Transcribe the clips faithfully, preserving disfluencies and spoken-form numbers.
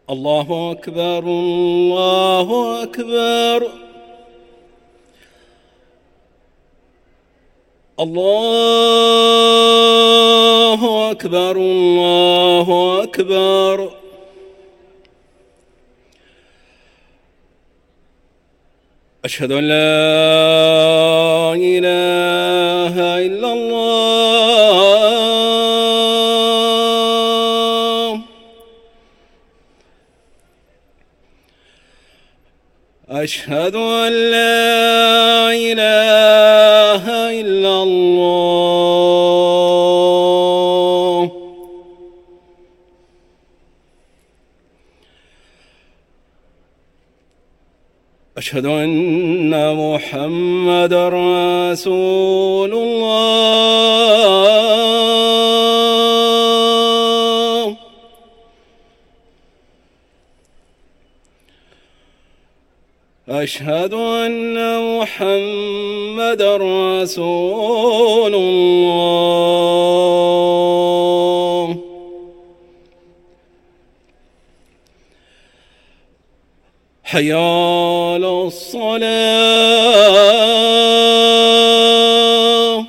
الله أكبر الله أكبر الله أكبر الله أكبر. أشهد أن لا إله إلا الله. أشهد أن لا إله إلا الله. أشهد أن محمدًا رسول الله. أشهد أن محمدًا رسول الله. حي على الصلاة.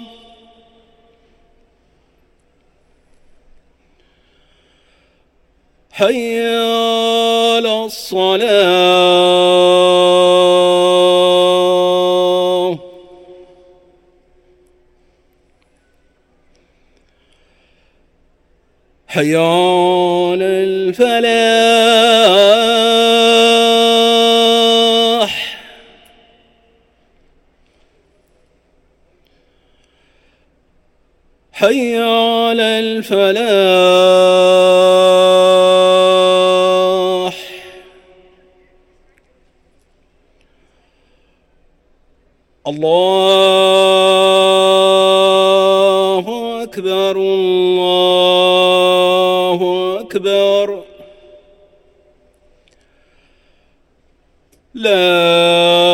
حي على الصلاة. حي على الفلاح. حي على الفلاح. الله أكبر الله أكبر. لا